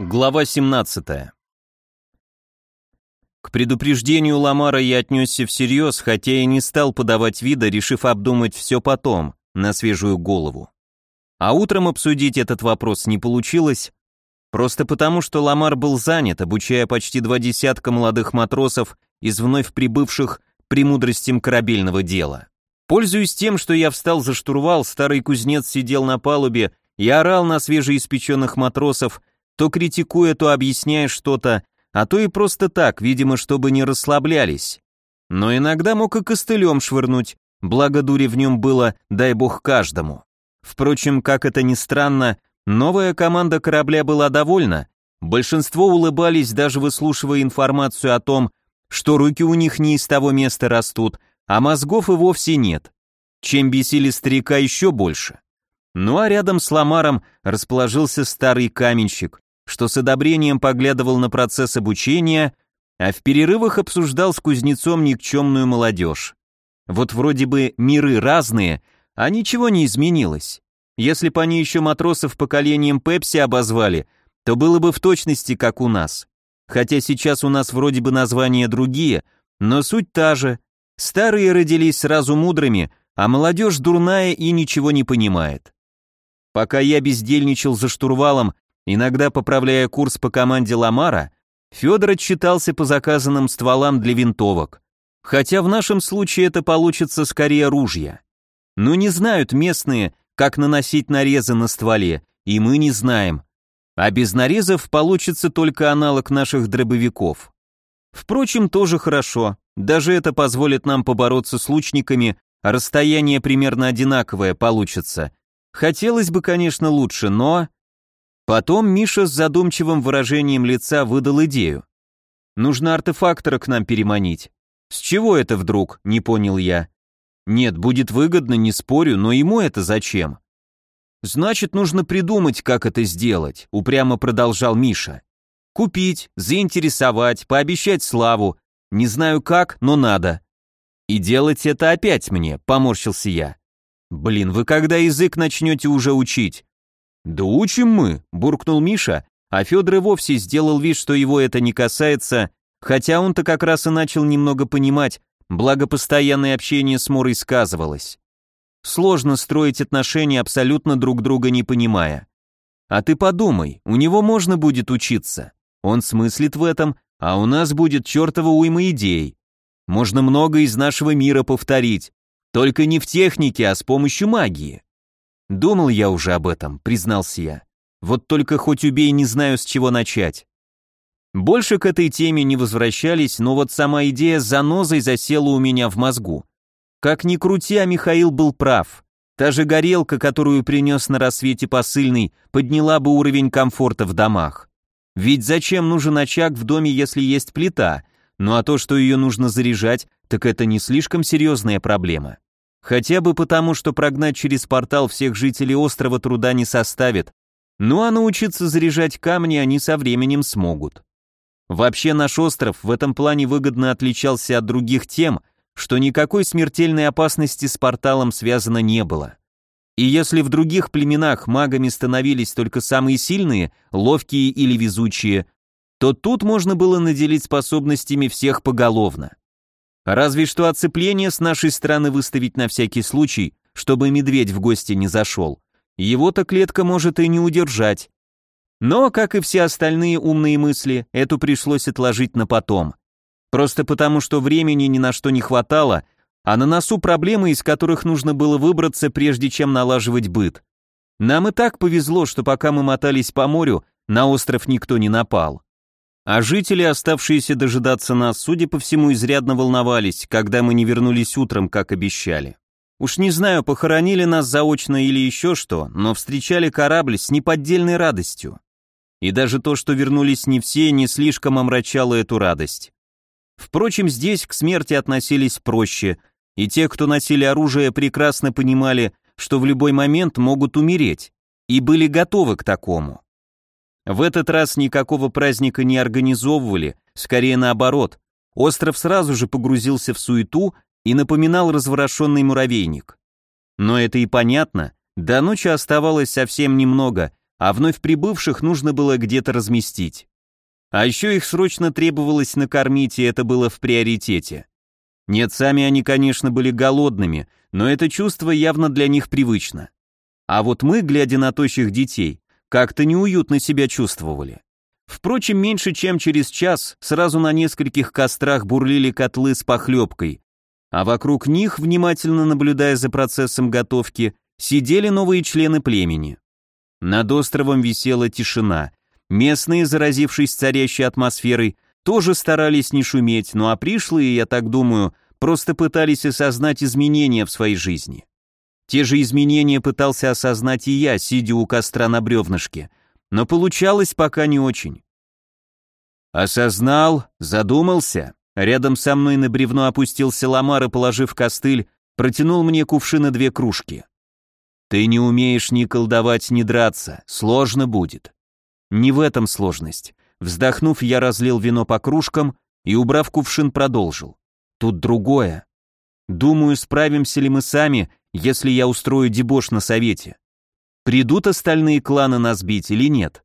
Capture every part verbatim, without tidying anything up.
Глава семнадцатая. К предупреждению Ламара я отнесся всерьез, хотя и не стал подавать вида, решив обдумать все потом, на свежую голову. А утром обсудить этот вопрос не получилось, просто потому, что Ламар был занят, обучая почти два десятка молодых матросов из вновь прибывших премудростям корабельного дела. Пользуясь тем, что я встал за штурвал, старый кузнец сидел на палубе и орал на свежеиспеченных матросов, то критикуя, то объясняя что-то, а то и просто так, видимо, чтобы не расслаблялись. Но иногда мог и костылем швырнуть, благо дури в нем было, дай бог, каждому. Впрочем, как это ни странно, новая команда корабля была довольна, большинство улыбались, даже выслушивая информацию о том, что руки у них не из того места растут, а мозгов и вовсе нет, чем бесили старика еще больше. Ну а рядом с Ламаром расположился старый каменщик, что с одобрением поглядывал на процесс обучения, а в перерывах обсуждал с кузнецом никчемную молодежь. Вот вроде бы миры разные, а ничего не изменилось. Если бы они еще матросов поколением Пепси обозвали, то было бы в точности как у нас. Хотя сейчас у нас вроде бы названия другие, но суть та же. Старые родились сразу мудрыми, а молодежь дурная и ничего не понимает. Пока я бездельничал за штурвалом, иногда поправляя курс по команде Ламара, Федор отчитался по заказанным стволам для винтовок. Хотя в нашем случае это получится скорее ружья. Но не знают местные, как наносить нарезы на стволе, и мы не знаем. А без нарезов получится только аналог наших дробовиков. Впрочем, тоже хорошо, даже это позволит нам побороться с лучниками, а расстояние примерно одинаковое получится. Хотелось бы, конечно, лучше, но... Потом Миша с задумчивым выражением лица выдал идею. Нужно артефактора к нам переманить. С чего это вдруг, не понял я. Нет, будет выгодно, не спорю, но ему это зачем? Значит, нужно придумать, как это сделать, упрямо продолжал Миша. Купить, заинтересовать, пообещать славу. Не знаю как, но надо. И делать это опять мне, поморщился я. Блин, вы когда язык начнете уже учить? Да учим мы, буркнул Миша, а Федор и вовсе сделал вид, что его это не касается, хотя он-то как раз и начал немного понимать, благо постоянное общение с Мурой сказывалось. Сложно строить отношения, абсолютно друг друга не понимая. А ты подумай, у него можно будет учиться. Он смыслит в этом, а у нас будет чертова уйма идей. Можно много из нашего мира повторить, только не в технике, а с помощью магии. Думал я уже об этом, признался я. Вот только хоть убей, не знаю, с чего начать. Больше к этой теме не возвращались, но вот сама идея с занозой засела у меня в мозгу. Как ни крути, а Михаил был прав. Та же горелка, которую принес на рассвете посыльный, подняла бы уровень комфорта в домах. Ведь зачем нужен очаг в доме, если есть плита? Ну а то, что ее нужно заряжать, так это не слишком серьезная проблема. Хотя бы потому, что прогнать через портал всех жителей острова труда не составит. Ну а научиться заряжать камни они со временем смогут. Вообще наш остров в этом плане выгодно отличался от других тем, что никакой смертельной опасности с порталом связано не было. И если в других племенах магами становились только самые сильные, ловкие или везучие, то тут можно было наделить способностями всех поголовно. Разве что оцепление с нашей стороны выставить на всякий случай, чтобы медведь в гости не зашел. Его-то клетка может и не удержать. Но, как и все остальные умные мысли, эту пришлось отложить на потом. Просто потому, что времени ни на что не хватало, а на носу проблемы, из которых нужно было выбраться, прежде чем налаживать быт. Нам и так повезло, что пока мы мотались по морю, на остров никто не напал. А жители, оставшиеся дожидаться нас, судя по всему, изрядно волновались, когда мы не вернулись утром, как обещали. Уж не знаю, похоронили нас заочно или еще что, но встречали корабль с неподдельной радостью. И даже то, что вернулись не все, не слишком омрачало эту радость. Впрочем, здесь к смерти относились проще, и те, кто носили оружие, прекрасно понимали, что в любой момент могут умереть, и были готовы к такому. В этот раз никакого праздника не организовывали, скорее наоборот. Остров сразу же погрузился в суету и напоминал разворошенный муравейник. Но это и понятно, до ночи оставалось совсем немного, а вновь прибывших нужно было где-то разместить. А еще их срочно требовалось накормить, и это было в приоритете. Нет, сами они, конечно, были голодными, но это чувство явно для них привычно. А вот мы, глядя на тощих детей, как-то неуютно себя чувствовали. Впрочем, меньше чем через час сразу на нескольких кострах бурлили котлы с похлебкой, а вокруг них, внимательно наблюдая за процессом готовки, сидели новые члены племени. Над островом висела тишина. Местные, заразившись царящей атмосферой, тоже старались не шуметь, ну а пришлые, я так думаю, просто пытались осознать изменения в своей жизни. Те же изменения пытался осознать и я, сидя у костра на бревнышке, но получалось пока не очень. Осознал, задумался. Рядом со мной на бревно опустился Ламар и, положив костыль, протянул мне кувшин и две кружки. Ты не умеешь ни колдовать, ни драться, сложно будет. Не в этом сложность. Вздохнув, я разлил вино по кружкам и, убрав кувшин, продолжил. Тут другое. Думаю, справимся ли мы сами, если я устрою дебош на совете. Придут остальные кланы нас бить или нет?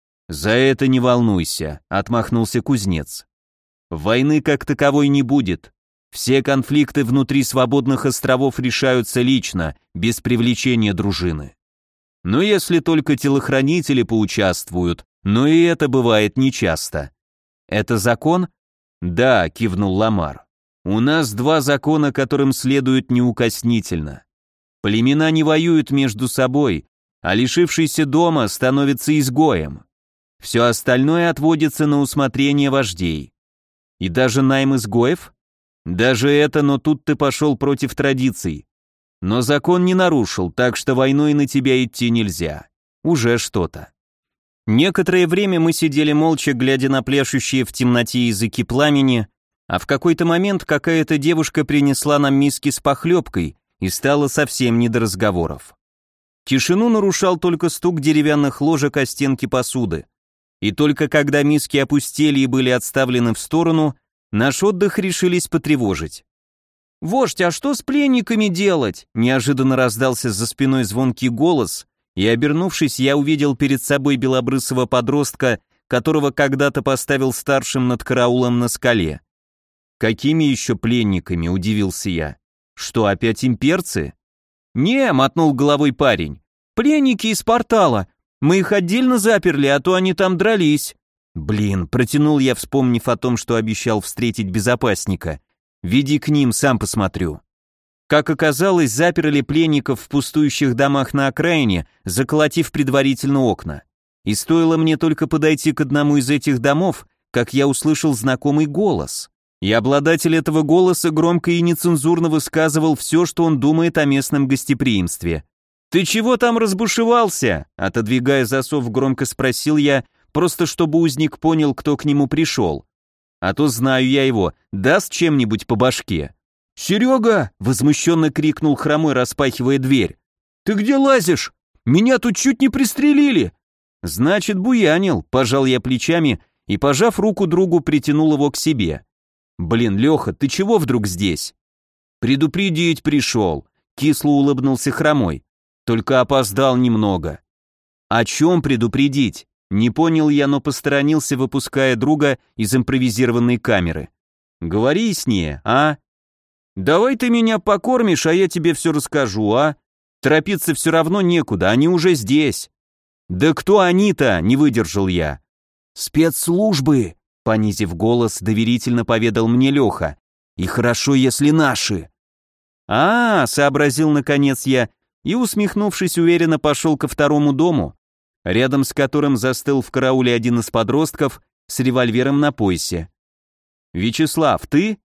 За это не волнуйся, отмахнулся кузнец. Войны как таковой не будет. Все конфликты внутри свободных островов решаются лично, без привлечения дружины. Но если только телохранители поучаствуют, но и это бывает нечасто. Это закон? Да, кивнул Ламар. У нас два закона, которым следует неукоснительно. Племена не воюют между собой, а лишившийся дома становится изгоем. Все остальное отводится на усмотрение вождей. И даже найм изгоев? Даже это, но тут ты пошел против традиций. Но закон не нарушил, так что войной на тебя идти нельзя. Уже что-то. Некоторое время мы сидели молча, глядя на пляшущие в темноте языки пламени, а в какой-то момент какая-то девушка принесла нам миски с похлебкой, и стало совсем не до разговоров. Тишину нарушал только стук деревянных ложек о стенки посуды. И только когда миски опустели и были отставлены в сторону, наш отдых решились потревожить. «Вождь, а что с пленниками делать?» Неожиданно раздался за спиной звонкий голос, и, обернувшись, я увидел перед собой белобрысого подростка, которого когда-то поставил старшим над караулом на скале. «Какими еще пленниками?» – удивился я. «Что, опять имперцы?» «Не», – мотнул головой парень. «Пленники из портала. Мы их отдельно заперли, а то они там дрались». «Блин», – протянул я, вспомнив о том, что обещал встретить безопасника. «Веди к ним, сам посмотрю». Как оказалось, заперли пленников в пустующих домах на окраине, заколотив предварительно окна. И стоило мне только подойти к одному из этих домов, как я услышал знакомый голос. И обладатель этого голоса громко и нецензурно высказывал все, что он думает о местном гостеприимстве. «Ты чего там разбушевался?» Отодвигая засов, громко спросил я, просто чтобы узник понял, кто к нему пришел. А то знаю я его, даст чем-нибудь по башке. «Серега!» — возмущенно крикнул Хромой, распахивая дверь. «Ты где лазишь? Меня тут чуть не пристрелили!» «Значит, буянил», — пожал я плечами и, пожав руку другу, притянул его к себе. «Блин, Леха, ты чего вдруг здесь?» «Предупредить пришел», — кисло улыбнулся Хромой. «Только опоздал немного». «О чем предупредить?» Не понял я, но посторонился, выпуская друга из импровизированной камеры. «Говори яснее, а?» «Давай ты меня покормишь, а я тебе все расскажу, а? Торопиться все равно некуда, они уже здесь». «Да кто они-то?» — не выдержал я. «Спецслужбы», — понизив голос, доверительно поведал мне Леха. «И хорошо, если наши». «А, — сообразил наконец я, и, усмехнувшись, уверенно пошел ко второму дому, рядом с которым застыл в карауле один из подростков с револьвером на поясе. «Вячеслав, ты?»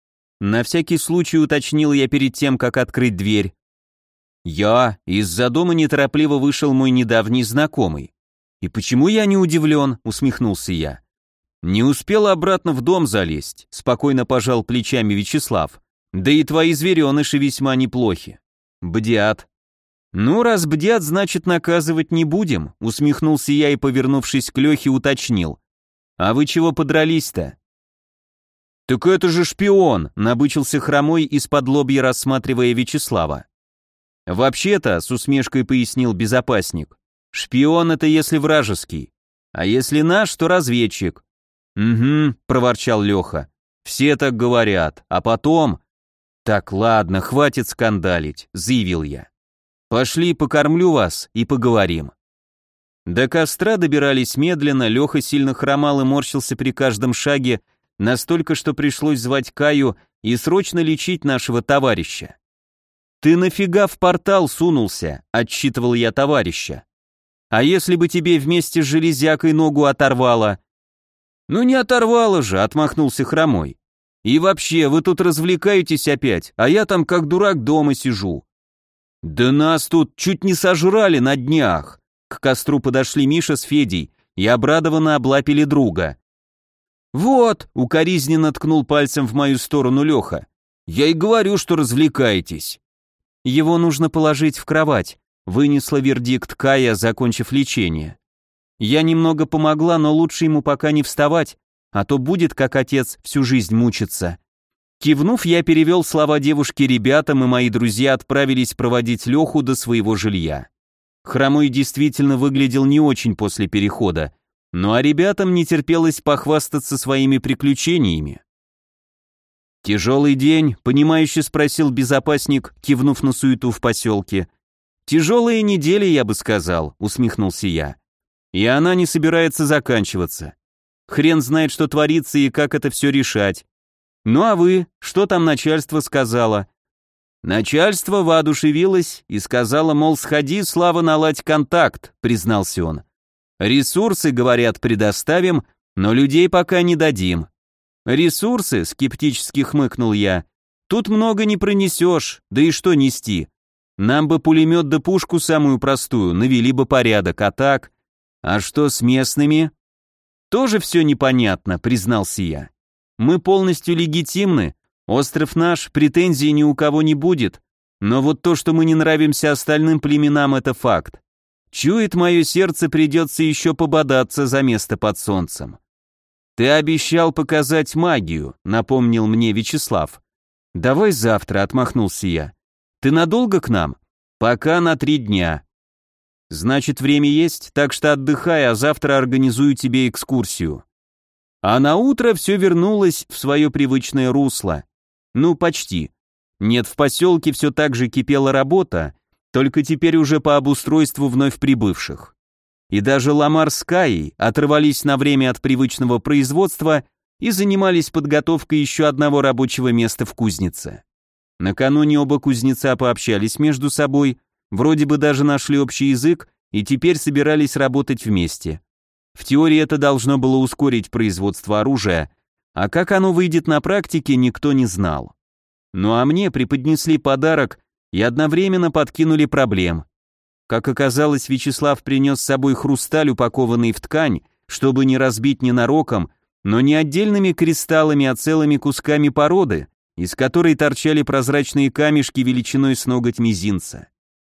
На всякий случай уточнил я перед тем, как открыть дверь. «Я». Из-за дома неторопливо вышел мой недавний знакомый. «И почему я не удивлен?» — усмехнулся я. «Не успел обратно в дом залезть», — спокойно пожал плечами Вячеслав. «Да и твои звереныши весьма неплохи. Бдят». «Ну, раз бдят, значит, наказывать не будем», — усмехнулся я и, повернувшись к Лехе, уточнил. «А вы чего подрались-то?» «Так это же шпион», — набычился Хромой, из-под лобья рассматривая Вячеслава. «Вообще-то», — с усмешкой пояснил безопасник, Шпион это если вражеский. А если наш, то разведчик. Угу, проворчал Леха. Все так говорят, а потом... Так, ладно, хватит скандалить, заявил я. Пошли, покормлю вас и поговорим. До костра добирались медленно, Леха сильно хромал и морщился при каждом шаге, настолько, что пришлось звать Каю и срочно лечить нашего товарища. «Ты нафига в портал сунулся?» — отчитывал я товарища. «А если бы тебе вместе с железякой ногу оторвало?» «Ну не оторвало же», — отмахнулся хромой. «И вообще, вы тут развлекаетесь опять, а я там как дурак дома сижу». «Да нас тут чуть не сожрали на днях». К костру подошли Миша с Федей и обрадованно облапили друга. «Вот», — укоризненно ткнул пальцем в мою сторону Леха, — «я и говорю, что развлекаетесь». «Его нужно положить в кровать», — вынесла вердикт Кая, закончив лечение. «Я немного помогла, но лучше ему пока не вставать, а то будет, как отец, всю жизнь мучиться». Кивнув, я перевел слова девушки ребятам, и мои друзья отправились проводить Леху до своего жилья. Хромой действительно выглядел не очень после перехода, ну а ребятам не терпелось похвастаться своими приключениями. «Тяжелый день», — понимающе спросил безопасник, кивнув на суету в поселке. «Тяжелая неделя, я бы сказал», — усмехнулся я. «И она не собирается заканчиваться. Хрен знает, что творится и как это все решать. Ну а вы, что там начальство сказало?» «Начальство воодушевилось и сказало, мол, сходи, Слава, наладь контакт», — признался он. «Ресурсы, говорят, предоставим, но людей пока не дадим». «Ресурсы?» — скептически хмыкнул я. «Тут много не пронесешь, да и что нести? Нам бы пулемет да пушку самую простую, навели бы порядок, а так...» «А что с местными?» «Тоже все непонятно», — признался я. «Мы полностью легитимны, остров наш, претензий ни у кого не будет, но вот то, что мы не нравимся остальным племенам, это факт. Чует мое сердце, придется еще пободаться за место под солнцем». «Ты обещал показать магию», — напомнил мне Вячеслав. «Давай завтра», — отмахнулся я. «Ты надолго к нам?» «Пока на три дня». «Значит, время есть, так что отдыхай, а завтра организую тебе экскурсию». А на утро все вернулось в свое привычное русло. Ну, почти. Нет, в поселке все так же кипела работа, только теперь уже по обустройству вновь прибывших. И даже Ламар с Каей отрывались на время от привычного производства и занимались подготовкой еще одного рабочего места в кузнице. Накануне оба кузнеца пообщались между собой, вроде бы даже нашли общий язык и теперь собирались работать вместе. В теории это должно было ускорить производство оружия, а как оно выйдет на практике, никто не знал. Ну а мне преподнесли подарок и одновременно подкинули проблем. Как оказалось, Вячеслав принес с собой хрусталь, упакованный в ткань, чтобы не разбить ненароком, но не отдельными кристаллами, а целыми кусками породы, из которой торчали прозрачные камешки величиной с ноготь мизинца.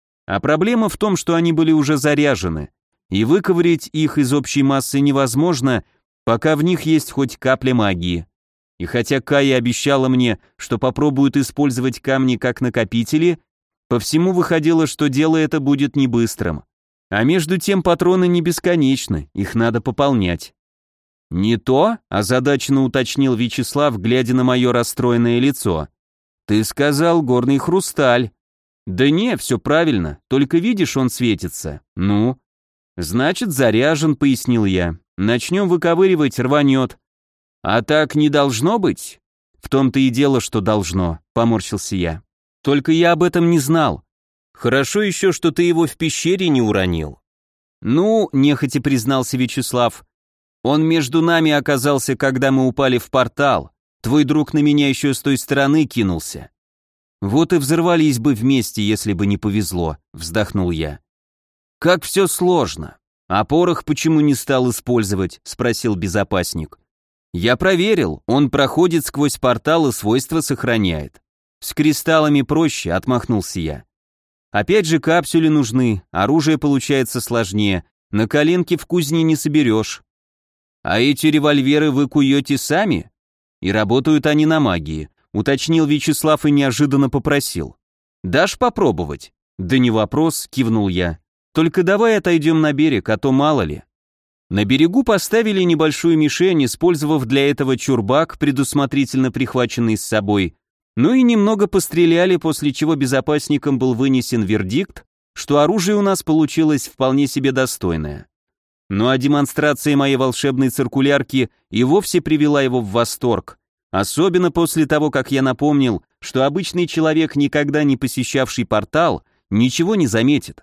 А проблема в том, что они были уже заряжены, и выковырять их из общей массы невозможно, пока в них есть хоть капля магии. И хотя Кая обещала мне, что попробует использовать камни как накопители, по всему выходило, что дело это будет не быстрым. А между тем патроны не бесконечны, их надо пополнять. «Не то?» – озадаченно уточнил Вячеслав, глядя на мое расстроенное лицо. «Ты сказал горный хрусталь». «Да не, все правильно, только видишь, он светится. Ну?» «Значит, заряжен», — пояснил я. «Начнем выковыривать, рванет». «А так не должно быть?» «В том-то и дело, что должно», — поморщился я. «Только я об этом не знал. Хорошо еще, что ты его в пещере не уронил». «Ну», — нехотя признался Вячеслав, «он между нами оказался, когда мы упали в портал. Твой друг на меня еще с той стороны кинулся». «Вот и взорвались бы вместе, если бы не повезло», — вздохнул я. «Как все сложно. А порох почему не стал использовать?» — спросил безопасник. «Я проверил, он проходит сквозь портал и свойства сохраняет. С кристаллами проще», — отмахнулся я. «Опять же капсули нужны, оружие получается сложнее, на коленке в кузне не соберешь». «А эти револьверы вы куете сами?» «И работают они на магии», — уточнил Вячеслав и неожиданно попросил. «Дашь попробовать?» «Да не вопрос», — кивнул я. Только давай отойдем на берег, а то мало ли». На берегу поставили небольшую мишень, использовав для этого чурбак, предусмотрительно прихваченный с собой, ну и немного постреляли, после чего безопасникам был вынесен вердикт, что оружие у нас получилось вполне себе достойное. Ну а демонстрация моей волшебной циркулярки и вовсе привела его в восторг, особенно после того, как я напомнил, что обычный человек, никогда не посещавший портал, ничего не заметит.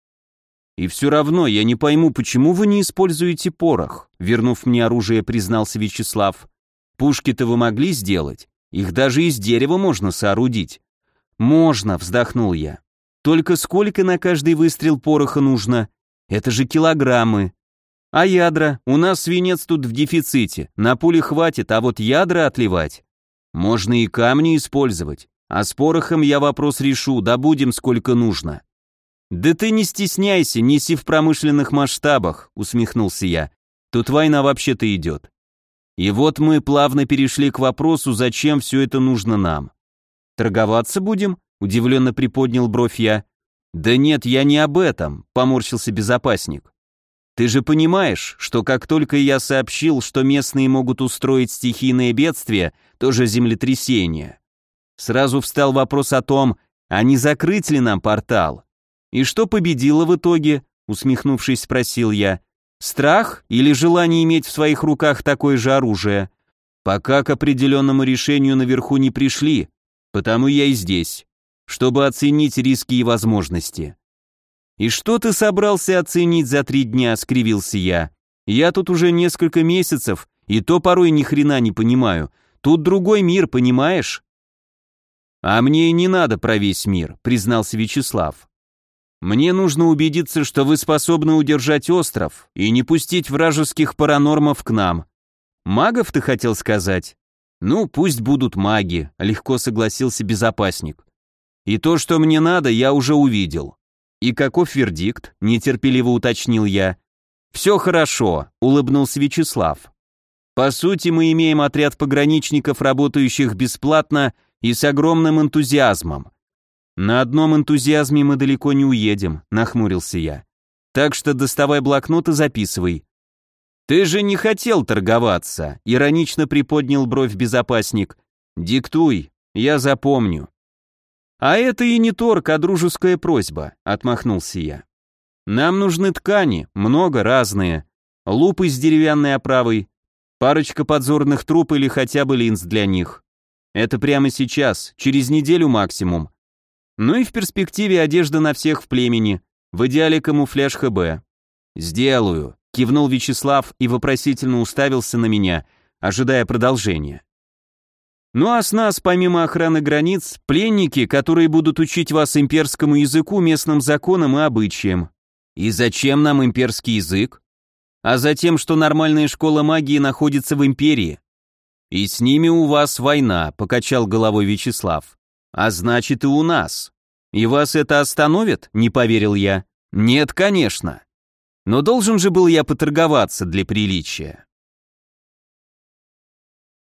«И все равно я не пойму, почему вы не используете порох», вернув мне оружие, признался Вячеслав. «Пушки-то вы могли сделать? Их даже из дерева можно соорудить». «Можно», вздохнул я. «Только сколько на каждый выстрел пороха нужно? Это же килограммы. А ядра? У нас свинец тут в дефиците, на пули хватит, а вот ядра отливать? Можно и камни использовать, а с порохом я вопрос решу, добудем сколько нужно». «Да ты не стесняйся, неси в промышленных масштабах», усмехнулся я. «Тут война вообще-то идет». И вот мы плавно перешли к вопросу, зачем все это нужно нам. «Торговаться будем?» удивленно приподнял бровь я. «Да нет, я не об этом», поморщился безопасник. «Ты же понимаешь, что как только я сообщил, что местные могут устроить стихийное бедствие, тоже землетрясение, сразу встал вопрос о том, а не закрыть ли нам портал? И что победило в итоге?» усмехнувшись, спросил я. «Страх или желание иметь в своих руках такое же оружие? Пока к определенному решению наверху не пришли, потому я и здесь, чтобы оценить риски и возможности». «И что ты собрался оценить за три дня?» — скривился я. «Я тут уже несколько месяцев, и то порой ни хрена не понимаю. Тут другой мир, понимаешь?» «А мне и не надо про весь мир», — признался Вячеслав. «Мне нужно убедиться, что вы способны удержать остров и не пустить вражеских паранормов к нам». «Магов ты хотел сказать?» «Ну, пусть будут маги», — легко согласился безопасник. «И то, что мне надо, я уже увидел». «И каков вердикт?» — нетерпеливо уточнил я. «Все хорошо», — улыбнулся Вячеслав. «По сути, мы имеем отряд пограничников, работающих бесплатно и с огромным энтузиазмом». «На одном энтузиазме мы далеко не уедем», — нахмурился я. «Так что доставай блокнот и записывай». «Ты же не хотел торговаться», — иронично приподнял бровь безопасник. «Диктуй, я запомню». «А это и не торг, а дружеская просьба», — отмахнулся я. «Нам нужны ткани, много разные, лупы с деревянной оправой, парочка подзорных труб или хотя бы линз для них. Это прямо сейчас, через неделю максимум. Ну и в перспективе одежда на всех в племени, в идеале камуфляж ХБ». «Сделаю», — кивнул Вячеслав и вопросительно уставился на меня, ожидая продолжения. «Ну а с нас, помимо охраны границ, пленники, которые будут учить вас имперскому языку, местным законам и обычаям». «И зачем нам имперский язык?» «А затем, что нормальная школа магии находится в империи». «И с ними у вас война», — покачал головой Вячеслав. «А значит и у нас». «И вас это остановит?» — не поверил я. «Нет, конечно. Но должен же был я поторговаться для приличия».